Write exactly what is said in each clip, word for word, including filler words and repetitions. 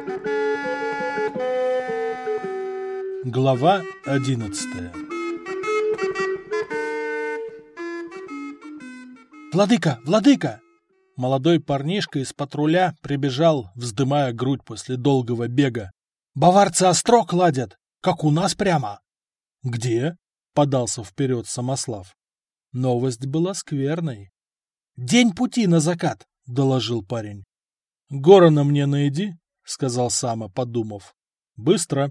Глава одиннадцатая. «Владыка! Владыка!» Молодой парнишка из патруля прибежал, вздымая грудь после долгого бега. «Баварцы острог ладят, как у нас прямо!» «Где?» — подался вперед Самослав. Новость была скверной. «День пути на закат!» — доложил парень. «Горона мне найди», — сказал Сама, подумав. «Быстро».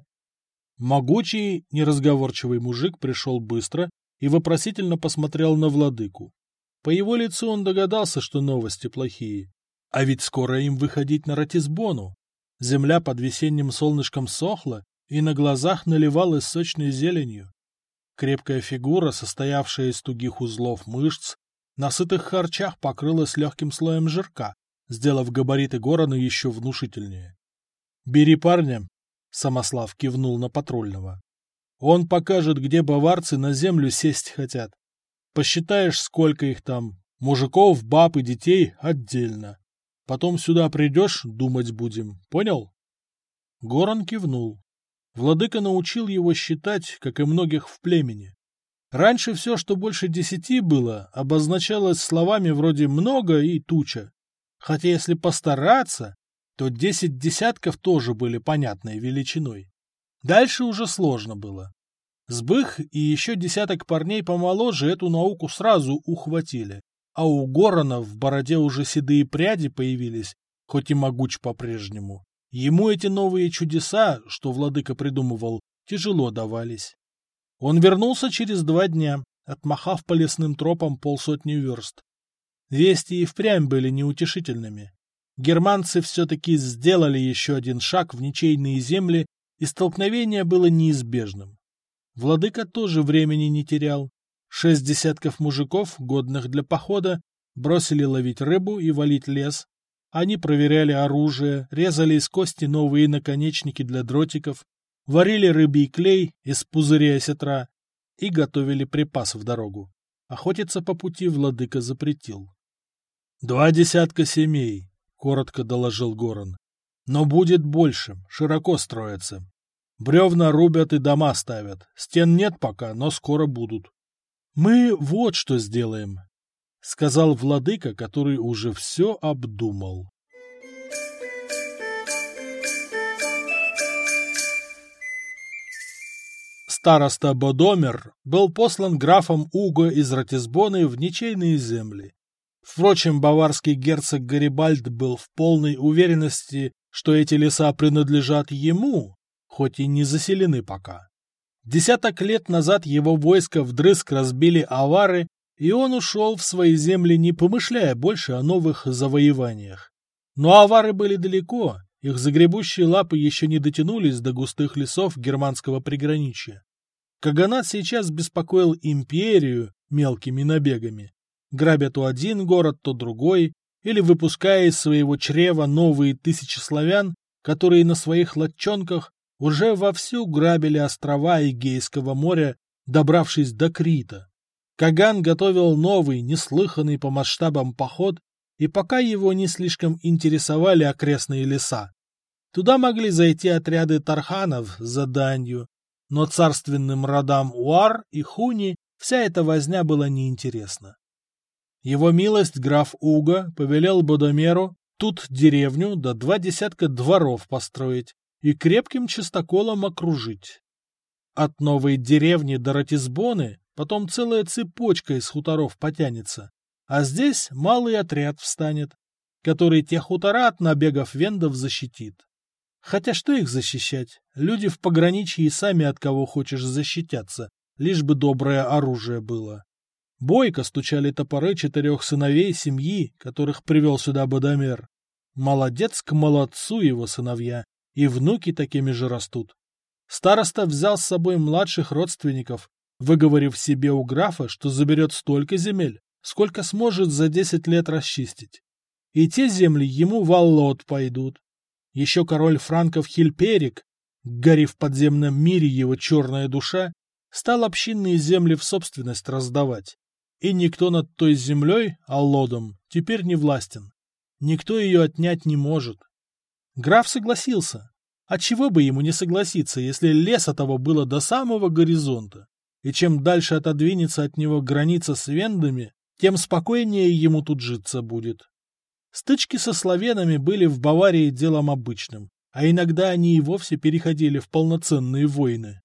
Могучий, неразговорчивый мужик пришел быстро и вопросительно посмотрел на владыку. По его лицу он догадался, что новости плохие. А ведь скоро им выходить на Ратисбону. Земля под весенним солнышком сохла и на глазах наливалась сочной зеленью. Крепкая фигура, состоявшая из тугих узлов мышц, на сытых харчах покрылась легким слоем жирка, сделав габариты Горана еще внушительнее. «Бери парня», — Самослав кивнул на патрульного. «Он покажет, где баварцы на землю сесть хотят. Посчитаешь, сколько их там, мужиков, баб и детей отдельно. Потом сюда придешь, думать будем, понял?» Горан кивнул. Владыка научил его считать, как и многих в племени. Раньше все, что больше десяти было, обозначалось словами вроде «много» и «туча». Хотя если постараться, то десять десятков тоже были понятной величиной. Дальше уже сложно было. Сбых и еще десяток парней помоложе эту науку сразу ухватили, а у Горана в бороде уже седые пряди появились, хоть и могуч по-прежнему. Ему эти новые чудеса, что владыка придумывал, тяжело давались. Он вернулся через два дня, отмахав по лесным тропам полсотни верст. Вести и впрямь были неутешительными. Германцы все-таки сделали еще один шаг в ничейные земли, и столкновение было неизбежным. Владыка тоже времени не терял. Шесть десятков мужиков, годных для похода, бросили ловить рыбу и валить лес. Они проверяли оружие, резали из кости новые наконечники для дротиков, варили рыбий клей из пузырей осетра и готовили припасы в дорогу. Охотиться по пути владыка запретил. «Два десятка семей», — коротко доложил Горан. «Но будет больше, широко строятся. Бревна рубят и дома ставят. Стен нет пока, но скоро будут». «Мы вот что сделаем», — сказал владыка, который уже все обдумал. Староста Бодомер был послан графом Уго из Ратисбоны в ничейные земли. Впрочем, баварский герцог Гарибальд был в полной уверенности, что эти леса принадлежат ему, хоть и не заселены пока. Десяток лет назад его войско вдрызг разбили авары, и он ушел в свои земли, не помышляя больше о новых завоеваниях. Но авары были далеко, их загребущие лапы еще не дотянулись до густых лесов германского приграничья. Каганат сейчас беспокоил империю мелкими набегами, грабя то один город, то другой, или выпуская из своего чрева новые тысячи славян, которые на своих лодчонках уже вовсю грабили острова Эгейского моря, добравшись до Крита. Каган готовил новый, неслыханный по масштабам поход, и пока его не слишком интересовали окрестные леса. Туда могли зайти отряды тарханов за данью, но царственным родам Уар и Хуни вся эта возня была неинтересна. Его милость граф Уго повелел Бодомеру тут деревню да два десятка дворов построить и крепким чистоколом окружить. От новой деревни до Ратисбоны потом целая цепочка из хуторов потянется, а здесь малый отряд встанет, который те хутора от набегов вендов защитит. Хотя что их защищать? Люди в пограничье и сами от кого хочешь защитятся, лишь бы доброе оружие было. Бойко стучали топоры четырех сыновей семьи, которых привел сюда Бодомер. Молодец к молодцу его сыновья, и внуки такими же растут. Староста взял с собой младших родственников, выговорив себе у графа, что заберет столько земель, сколько сможет за десять лет расчистить. И те земли ему в Аллот пойдут. Еще король франков Хильперик, гори в подземном мире его черная душа, стал общинные земли в собственность раздавать. И никто над той землей, Аллодом, теперь не властен. Никто ее отнять не может. Граф согласился. Отчего бы ему не согласиться, если леса того было до самого горизонта? И чем дальше отодвинется от него граница с вендами, тем спокойнее ему тут житься будет. Стычки со славянами были в Баварии делом обычным, а иногда они и вовсе переходили в полноценные войны.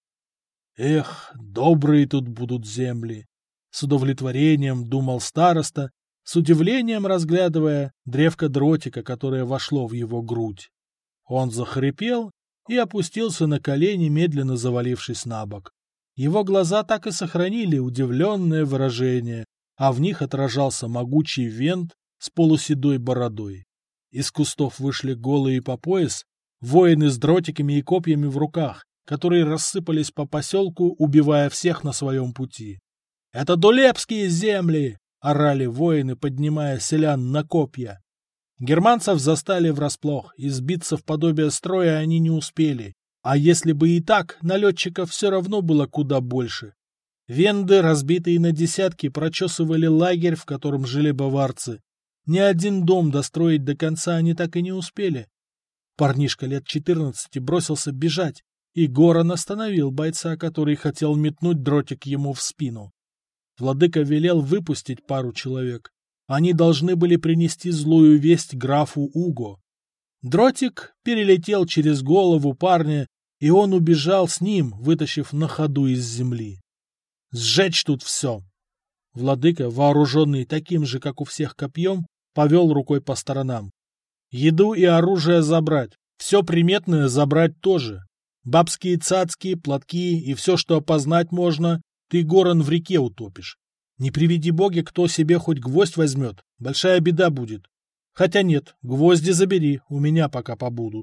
Эх, добрые тут будут земли! С удовлетворением думал староста, с удивлением разглядывая древко дротика, которое вошло в его грудь. Он захрипел и опустился на колени, медленно завалившись на бок. Его глаза так и сохранили удивленное выражение, а в них отражался могучий вент с полуседой бородой. Из кустов вышли голые по пояс воины с дротиками и копьями в руках, которые рассыпались по поселку, убивая всех на своем пути. «Это дулебские земли!» — орали воины, поднимая селян на копья. Германцев застали врасплох, и сбиться в подобие строя они не успели. А если бы и так, налетчиков все равно было куда больше. Венды, разбитые на десятки, прочесывали лагерь, в котором жили баварцы. Ни один дом достроить до конца они так и не успели. Парнишка лет четырнадцати бросился бежать, и Горан остановил бойца, который хотел метнуть дротик ему в спину. Владыка велел выпустить пару человек. Они должны были принести злую весть графу Уго. Дротик перелетел через голову парня, и он убежал с ним, вытащив на ходу из земли. «Сжечь тут все!» Владыка, вооруженный таким же, как у всех, копьем, повел рукой по сторонам. «Еду и оружие забрать, все приметное забрать тоже. Бабские цацки, платки и все, что опознать можно, ты, Горан, в реке утопишь. Не приведи боги, кто себе хоть гвоздь возьмет, большая беда будет. Хотя нет, гвозди забери, у меня пока побудут».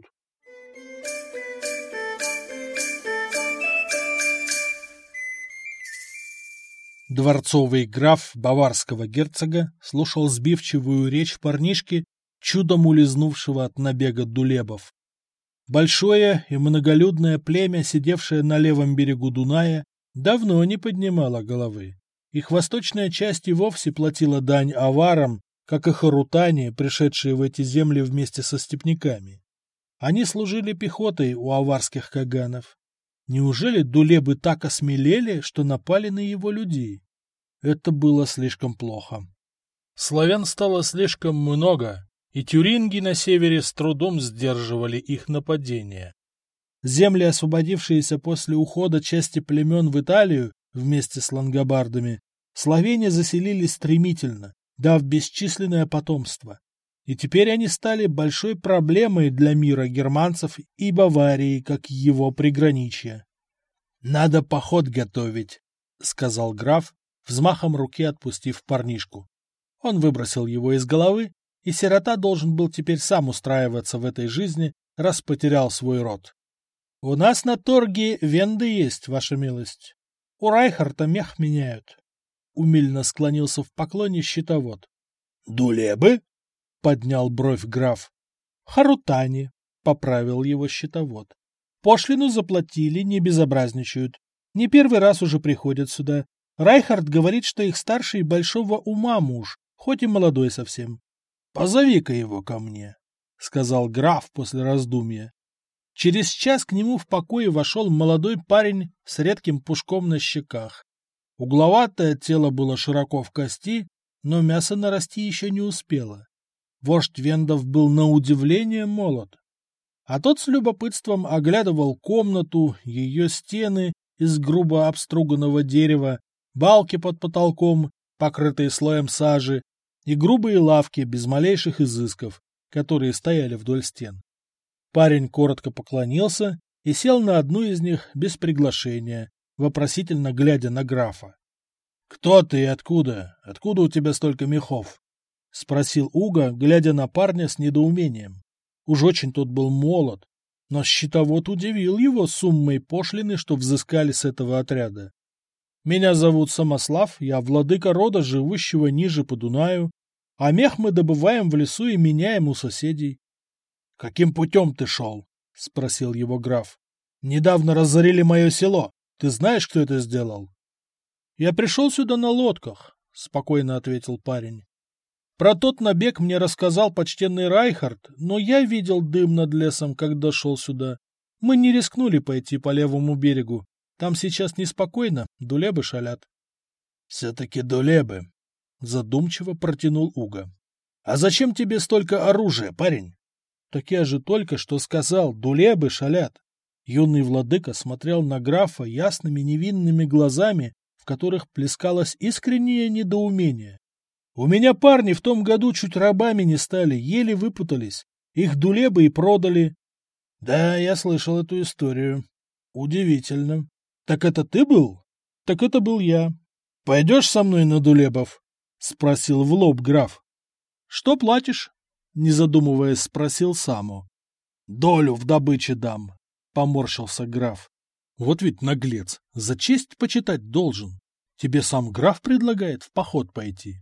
Дворцовый граф баварского герцога слушал сбивчивую речь парнишки, чудом улизнувшего от набега дулебов. Большое и многолюдное племя, сидевшее на левом берегу Дуная, давно не поднимало головы. Их восточная часть и вовсе платила дань аварам, как и харутане, пришедшие в эти земли вместе со степняками. Они служили пехотой у аварских каганов. Неужели дулебы так осмелели, что напали на его людей? Это было слишком плохо. Славян стало слишком много, и тюринги на севере с трудом сдерживали их нападения. Земли, освободившиеся после ухода части племен в Италию вместе с лангобардами, словени заселили стремительно, дав бесчисленное потомство. И теперь они стали большой проблемой для мира германцев и Баварии, как его приграничья. «Надо поход готовить», — сказал граф, взмахом руки отпустив парнишку. Он выбросил его из головы, и сирота должен был теперь сам устраиваться в этой жизни, раз потерял свой род. «У нас на торге венды есть, ваша милость. У Райхарта мех меняют», — умильно склонился в поклоне щитовод. «Дулебы?» — поднял бровь граф. «Харутани», — поправил его щитовод. «Пошлину заплатили, не безобразничают. Не первый раз уже приходят сюда. Райхард говорит, что их старший большого ума муж, хоть и молодой совсем. Позови-ка его ко мне», — сказал граф после раздумья. Через час к нему в покое вошел молодой парень с редким пушком на щеках. Угловатое тело было широко в кости, но мясо нарасти еще не успело. Вождь вендов был на удивление молод. А тот с любопытством оглядывал комнату, ее стены из грубо обструганного дерева, балки под потолком, покрытые слоем сажи, и грубые лавки без малейших изысков, которые стояли вдоль стен. Парень коротко поклонился и сел на одну из них без приглашения, вопросительно глядя на графа. — Кто ты и откуда? Откуда у тебя столько мехов? — спросил Уго, глядя на парня с недоумением. Уж очень тот был молод, но щитовод удивил его суммой пошлины, что взыскали с этого отряда. — Меня зовут Самослав, я владыка рода, живущего ниже по Дунаю, а мех мы добываем в лесу и меняем у соседей. — Каким путем ты шел? — спросил его граф. — Недавно разорили мое село. Ты знаешь, кто это сделал? — Я пришел сюда на лодках, — спокойно ответил парень. Про тот набег мне рассказал почтенный Райхард, но я видел дым над лесом, когда шел сюда. Мы не рискнули пойти по левому берегу. Там сейчас неспокойно, дулебы шалят. — Все-таки дулебы, — задумчиво протянул Уга. — А зачем тебе столько оружия, парень? — Так я же только что сказал, дулебы шалят. Юный владыка смотрел на графа ясными невинными глазами, в которых плескалось искреннее недоумение. У меня парни в том году чуть рабами не стали, еле выпутались. Их дулебы и продали. Да, я слышал эту историю. Удивительно. Так это ты был? Так это был я. Пойдешь со мной на дулебов? Спросил в лоб граф. Что платишь? Не задумываясь, спросил Само. Долю в добыче дам. Поморщился граф. Вот ведь наглец, за честь почитать должен. Тебе сам граф предлагает в поход пойти.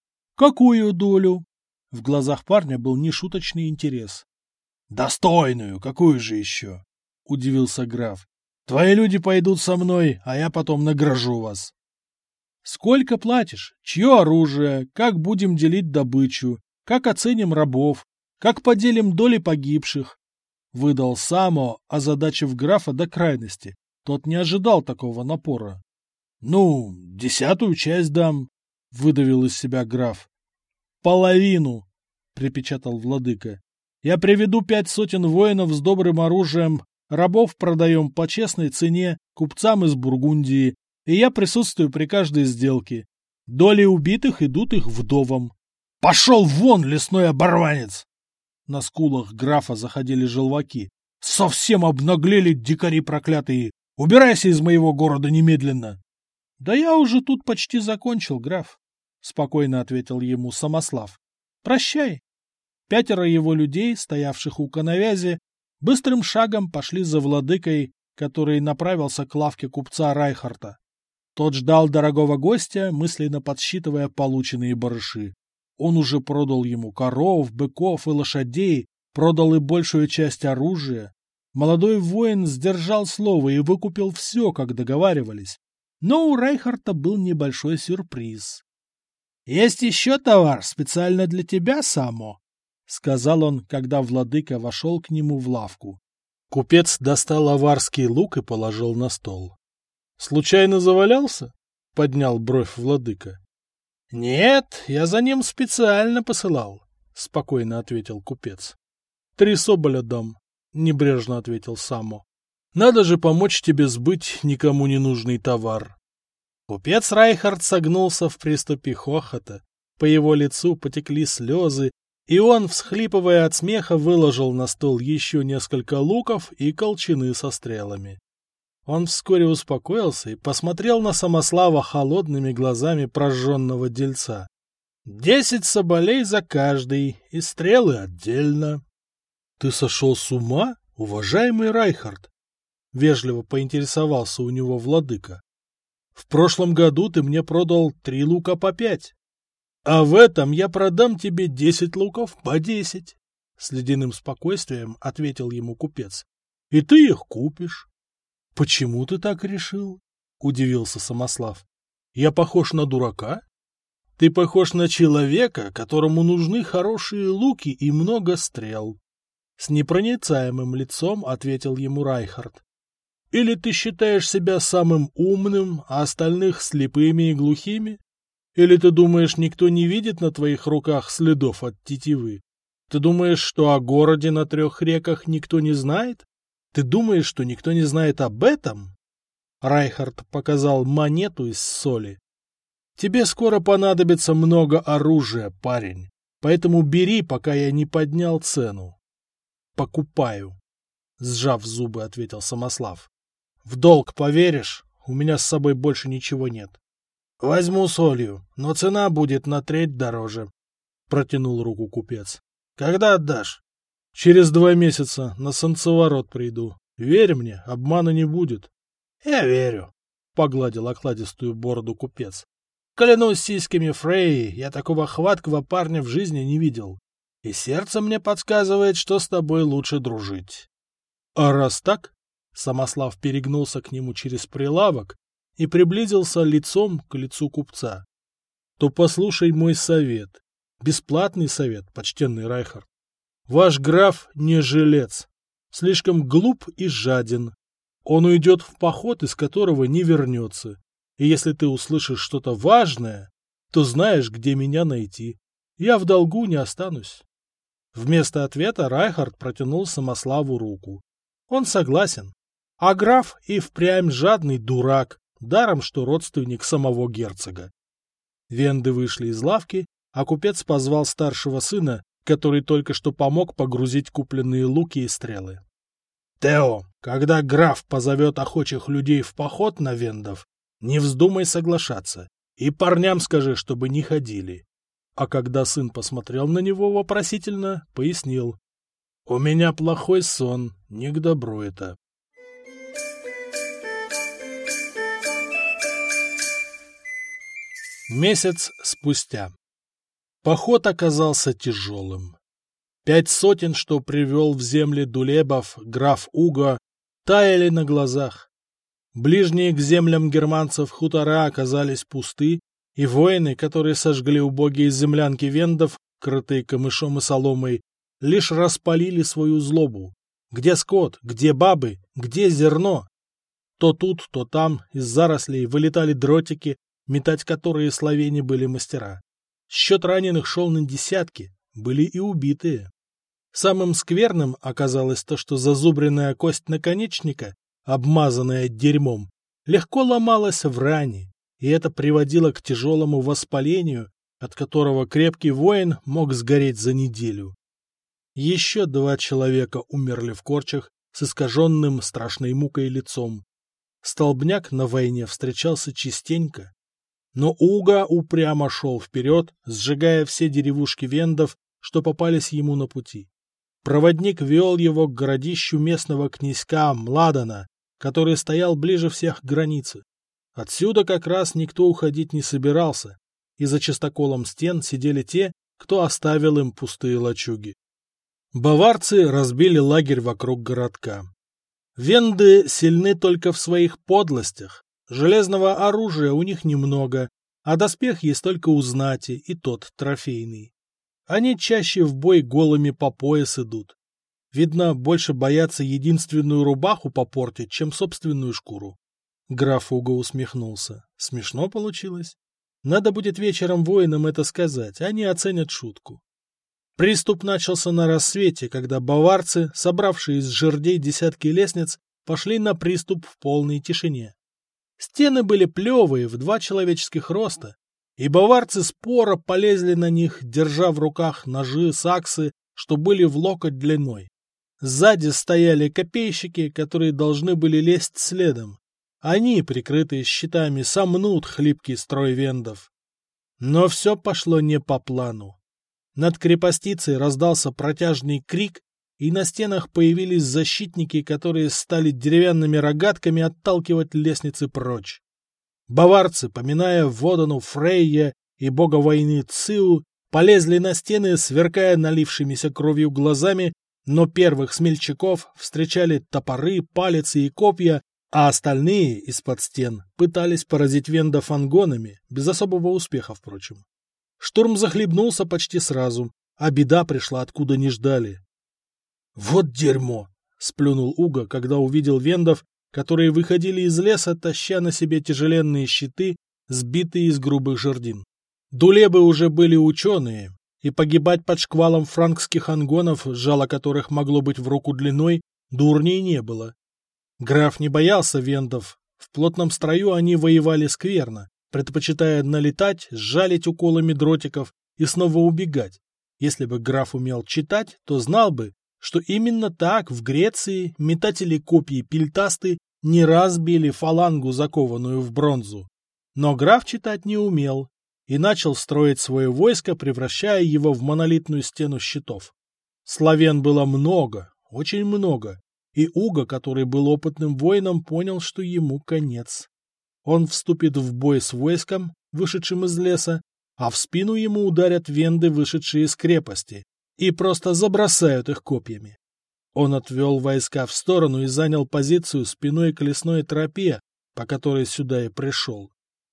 Какую долю? В глазах парня был нешуточный интерес. Достойную, какую же еще? Удивился граф. Твои люди пойдут со мной, а я потом награжу вас. Сколько платишь? Чье оружие? Как будем делить добычу? Как оценим рабов? Как поделим доли погибших? Выдал Само, озадачив графа до крайности. Тот не ожидал такого напора. — Ну, десятую часть дам, — выдавил из себя граф. — Половину, — припечатал владыка. — Я приведу пять сотен воинов с добрым оружием, рабов продаем по честной цене купцам из Бургундии, и я присутствую при каждой сделке. Доли убитых идут их вдовам. — Пошел вон, лесной оборванец! На скулах графа заходили желваки. — Совсем обнаглели дикари проклятые! Убирайся из моего города немедленно! — Да я уже тут почти закончил, граф, — спокойно ответил ему Самослав. — Прощай. Пятеро его людей, стоявших у коновязи, быстрым шагом пошли за владыкой, который направился к лавке купца Райхарта. Тот ждал дорогого гостя, мысленно подсчитывая полученные барыши. Он уже продал ему коров, быков и лошадей, продал и большую часть оружия. Молодой воин сдержал слово и выкупил все, как договаривались. Но у Райхарта был небольшой сюрприз. — Есть еще товар специально для тебя, Само, — сказал он, когда владыка вошел к нему в лавку. Купец достал аварский лук и положил на стол. — Случайно завалялся? — поднял бровь владыка. — Нет, я за ним специально посылал, — спокойно ответил купец. — Три соболя дам, — небрежно ответил Само. — Надо же помочь тебе сбыть никому не нужный товар. Купец Райхард согнулся в приступе хохота. По его лицу потекли слезы, и он, всхлипывая от смеха, выложил на стол еще несколько луков и колчаны со стрелами. Он вскоре успокоился и посмотрел на Самослава холодными глазами прожженного дельца. «Десять соболей за каждый, и стрелы отдельно». «Ты сошел с ума, уважаемый Райхард?» — вежливо поинтересовался у него владыка. «В прошлом году ты мне продал три лука по пять, а в этом я продам тебе десять луков по десять», — с ледяным спокойствием ответил ему купец. «И ты их купишь». «Почему ты так решил?» — удивился Самослав. «Я похож на дурака?» «Ты похож на человека, которому нужны хорошие луки и много стрел», — с непроницаемым лицом ответил ему Райхард. «Или ты считаешь себя самым умным, а остальных слепыми и глухими? Или ты думаешь, никто не видит на твоих руках следов от тетивы? Ты думаешь, что о городе на трех реках никто не знает? Ты думаешь, что никто не знает об этом?» Райхард показал монету из соли. «Тебе скоро понадобится много оружия, парень, поэтому бери, пока я не поднял цену». «Покупаю», — сжав зубы, ответил Самослав. «В долг поверишь? У меня с собой больше ничего нет». «Возьму солью, но цена будет на треть дороже», — протянул руку купец. «Когда отдашь?» «Через два месяца на солнцеворот приду. Верь мне, обмана не будет». «Я верю», — погладил окладистую бороду купец. «Клянусь сиськами Фрейи, я такого хваткого парня в жизни не видел. И сердце мне подсказывает, что с тобой лучше дружить». «А раз так?» — Самослав перегнулся к нему через прилавок и приблизился лицом к лицу купца. «То послушай мой совет. Бесплатный совет, почтенный Райхард. Ваш граф не жилец, слишком глуп и жаден. Он уйдет в поход, из которого не вернется. И если ты услышишь что-то важное, то знаешь, где меня найти. Я в долгу не останусь. Вместо ответа Райхард протянул Самославу руку. Он согласен. А граф и впрямь жадный дурак, даром что родственник самого герцога. Венды вышли из лавки, а купец позвал старшего сына, который только что помог погрузить купленные луки и стрелы. «Тео, когда граф позовет охочих людей в поход на вендов, не вздумай соглашаться, и парням скажи, чтобы не ходили». А когда сын посмотрел на него вопросительно, пояснил. «У меня плохой сон, не к добру это». Месяц спустя. Поход оказался тяжелым. Пять сотен, что привел в земли Дулебов граф Уго, таяли на глазах. Ближние к землям германцев хутора оказались пусты, и воины, которые сожгли убогие землянки вендов, крытые камышом и соломой, лишь распалили свою злобу. Где скот, где бабы, где зерно? То тут, то там из зарослей вылетали дротики, метать которые словени были мастера. Счет раненых шел на десятки, были и убитые. Самым скверным оказалось то, что зазубренная кость наконечника, обмазанная дерьмом, легко ломалась в ране, и это приводило к тяжелому воспалению, от которого крепкий воин мог сгореть за неделю. Еще два человека умерли в корчах с искаженным страшной мукой лицом. Столбняк на войне встречался частенько. Но Уго упрямо шел вперед, сжигая все деревушки вендов, что попались ему на пути. Проводник вел его к городищу местного князька Младена, который стоял ближе всех к границе. Отсюда как раз никто уходить не собирался, и за частоколом стен сидели те, кто оставил им пустые лачуги. Баварцы разбили лагерь вокруг городка. Венды сильны только в своих подлостях. Железного оружия у них немного, а доспех есть только у знати, и тот трофейный. Они чаще в бой голыми по пояс идут. Видно, больше боятся единственную рубаху попортить, чем собственную шкуру. Граф Уго усмехнулся. Смешно получилось. Надо будет вечером воинам это сказать, они оценят шутку. Приступ начался на рассвете, когда баварцы, собравшие из жердей десятки лестниц, пошли на приступ в полной тишине. Стены были плевые, в два человеческих роста, и баварцы споро полезли на них, держа в руках ножи, саксы, что были в локоть длиной. Сзади стояли копейщики, которые должны были лезть следом. Они, прикрытые щитами, сомнут хлипкий строй вендов. Но все пошло не по плану. Над крепостицей раздался протяжный крик, и на стенах появились защитники, которые стали деревянными рогатками отталкивать лестницы прочь. Баварцы, поминая Водану Фрейя и бога войны Циу, полезли на стены, сверкая налившимися кровью глазами, но первых смельчаков встречали топоры, палицы и копья, а остальные из-под стен пытались поразить вендов ангонами, без особого успеха, впрочем. Штурм захлебнулся почти сразу, а беда пришла откуда не ждали. «Вот дерьмо!» — сплюнул Уго, когда увидел вендов, которые выходили из леса, таща на себе тяжеленные щиты, сбитые из грубых жердин. Дулебы уже были ученые, и погибать под шквалом франкских ангонов, жало которых могло быть в руку длиной, дурней не было. Граф не боялся вендов, в плотном строю они воевали скверно, предпочитая налетать, сжалить уколами дротиков и снова убегать. Если бы граф умел читать, то знал бы, что именно так в Греции метатели копий пильтасты не раз били фалангу, закованную в бронзу. Но граф читать не умел и начал строить свое войско, превращая его в монолитную стену щитов. Славян было много, очень много, и Уго, который был опытным воином, понял, что ему конец. Он вступит в бой с войском, вышедшим из леса, а в спину ему ударят венды, вышедшие из крепости, и просто забросают их копьями. Он отвел войска в сторону и занял позицию спиной к лесной тропе, по которой сюда и пришел.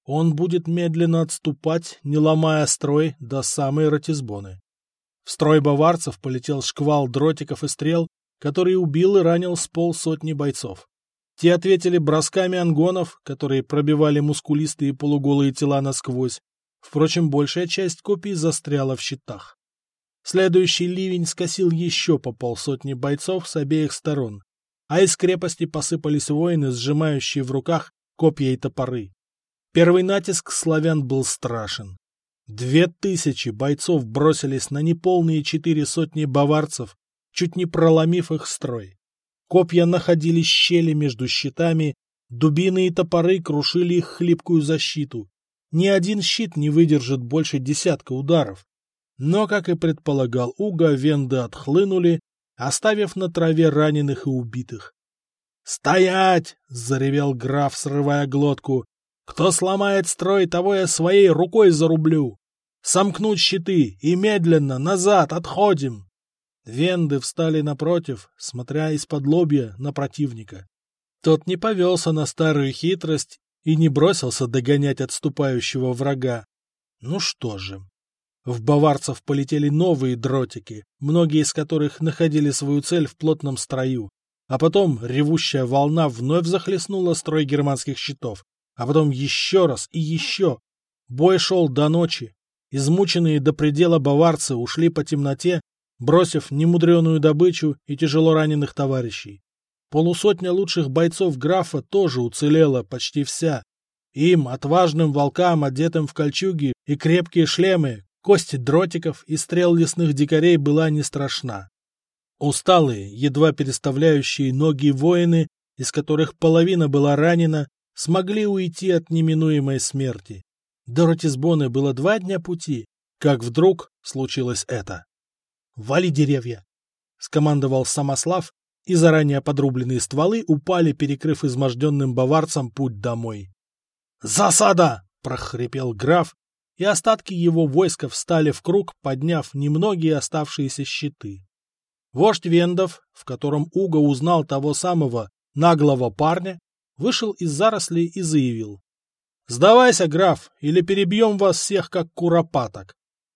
Он будет медленно отступать, не ломая строй до самой Ратисбоны. В строй баварцев полетел шквал дротиков и стрел, который убил и ранил с полсотни бойцов. Те ответили бросками ангонов, которые пробивали мускулистые полуголые тела насквозь. Впрочем, большая часть копий застряла в щитах. Следующий ливень скосил еще по полсотни бойцов с обеих сторон, а из крепости посыпались воины, сжимающие в руках копья и топоры. Первый натиск славян был страшен. Две тысячи бойцов бросились на неполные четыре сотни баварцев, чуть не проломив их строй. Копья находили щели между щитами, дубины и топоры крушили их хлипкую защиту. Ни один щит не выдержит больше десятка ударов. Но, как и предполагал Уго, венды отхлынули, оставив на траве раненых и убитых. «Стоять!» — заревел граф, срывая глотку. «Кто сломает строй, того я своей рукой зарублю! Сомкнуть щиты и медленно назад отходим!» Венды встали напротив, смотря из-под лобья на противника. Тот не повелся на старую хитрость и не бросился догонять отступающего врага. Ну что же. В баварцев полетели новые дротики, многие из которых находили свою цель в плотном строю. А потом ревущая волна вновь захлестнула строй германских щитов. А потом еще раз и еще. Бой шел до ночи. Измученные до предела баварцы ушли по темноте, бросив немудреную добычу и тяжело раненых товарищей. Полусотня лучших бойцов графа тоже уцелела почти вся. Им, отважным волкам, одетым в кольчуги и крепкие шлемы, кости дротиков и стрел лесных дикарей была не страшна. Усталые, едва переставляющие ноги воины, из которых половина была ранена, смогли уйти от неминуемой смерти. До Ратисбоны было два дня пути, как вдруг случилось это. «Вали деревья!» — скомандовал Самослав, и заранее подрубленные стволы упали, перекрыв изможденным баварцам путь домой. «Засада!» — прохрипел граф, и остатки его войска встали в круг, подняв немногие оставшиеся щиты. Вождь вендов, в котором Уго узнал того самого наглого парня, вышел из зарослей и заявил: «Сдавайся, граф, или перебьем вас всех, как куропаток».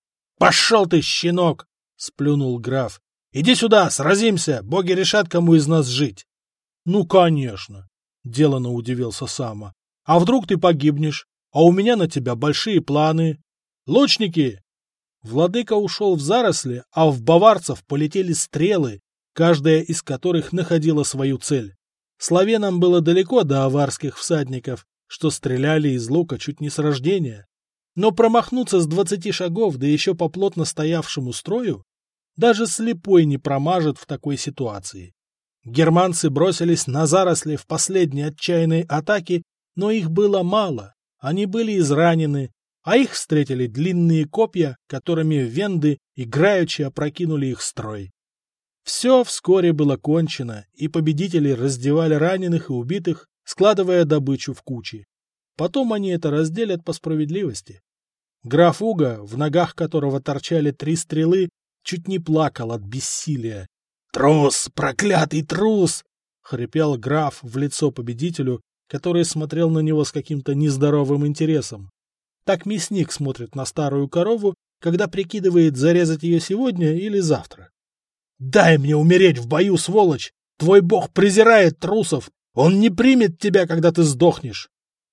«Пошел ты, щенок!» — сплюнул граф. «Иди сюда, сразимся, боги решат, кому из нас жить». «Ну, конечно», — делано удивился Сама. «А вдруг ты погибнешь? А у меня на тебя большие планы. Лучники!» Владыка ушел в заросли, а в баварцев полетели стрелы, каждая из которых находила свою цель. Славянам было далеко до аварских всадников, что стреляли из лука чуть не с рождения. Но промахнуться с двадцати шагов, да еще по плотно стоявшему строю, даже слепой не промажет в такой ситуации. Германцы бросились на заросли в последней отчаянной атаке, но их было мало, они были изранены, а их встретили длинные копья, которыми венды играючи опрокинули их строй. Все вскоре было кончено, и победители раздевали раненых и убитых, складывая добычу в кучи. Потом они это разделят по справедливости. Граф Уго, в ногах которого торчали три стрелы, чуть не плакал от бессилия. «Трус! Проклятый трус!» — хрипел граф в лицо победителю, который смотрел на него с каким-то нездоровым интересом. Так мясник смотрит на старую корову, когда прикидывает, зарезать ее сегодня или завтра. «Дай мне умереть в бою, сволочь! Твой бог презирает трусов! Он не примет тебя, когда ты сдохнешь!»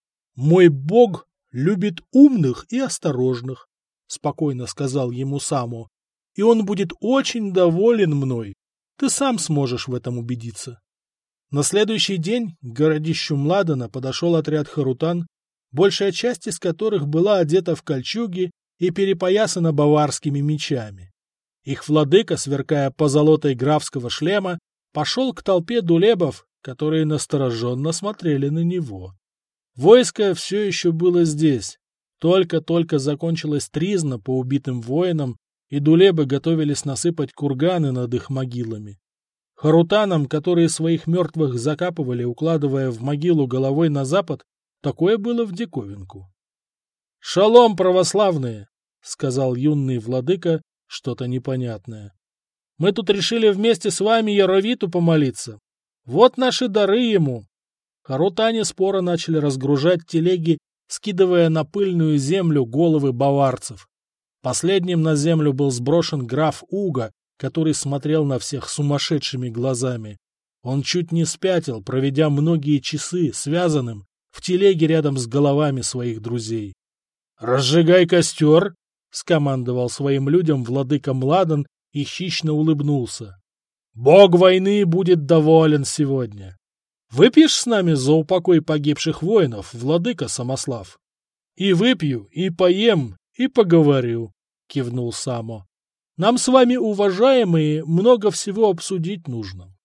«Мой бог любит умных и осторожных», — спокойно сказал ему Само, — «и он будет очень доволен мной. Ты сам сможешь в этом убедиться». На следующий день к городищу Младена подошел отряд харутан, большая часть из которых была одета в кольчуги и перепоясана баварскими мечами. Их владыка, сверкая позолотой графского шлема, пошел к толпе дулебов, которые настороженно смотрели на него. Войско все еще было здесь. Только-только закончилась тризна по убитым воинам, и дулебы готовились насыпать курганы над их могилами. Харутанам, которые своих мертвых закапывали, укладывая в могилу головой на запад, такое было в диковинку. «Шалом, православные!» — сказал юный владыка что-то непонятное. «Мы тут решили вместе с вами Яровиту помолиться. Вот наши дары ему». Харутане споро начали разгружать телеги скидывая на пыльную землю головы баварцев. Последним на землю был сброшен граф Уго, который смотрел на всех сумасшедшими глазами. Он чуть не спятил, проведя многие часы связанным в телеге рядом с головами своих друзей. «Разжигай костер!» — скомандовал своим людям владыка Младен и хищно улыбнулся. «Бог войны будет доволен сегодня. Выпьешь с нами за упокой погибших воинов, владыка Самослав?» «И выпью, и поем, и поговорю», — кивнул Само. «Нам с вами, уважаемые, много всего обсудить нужно».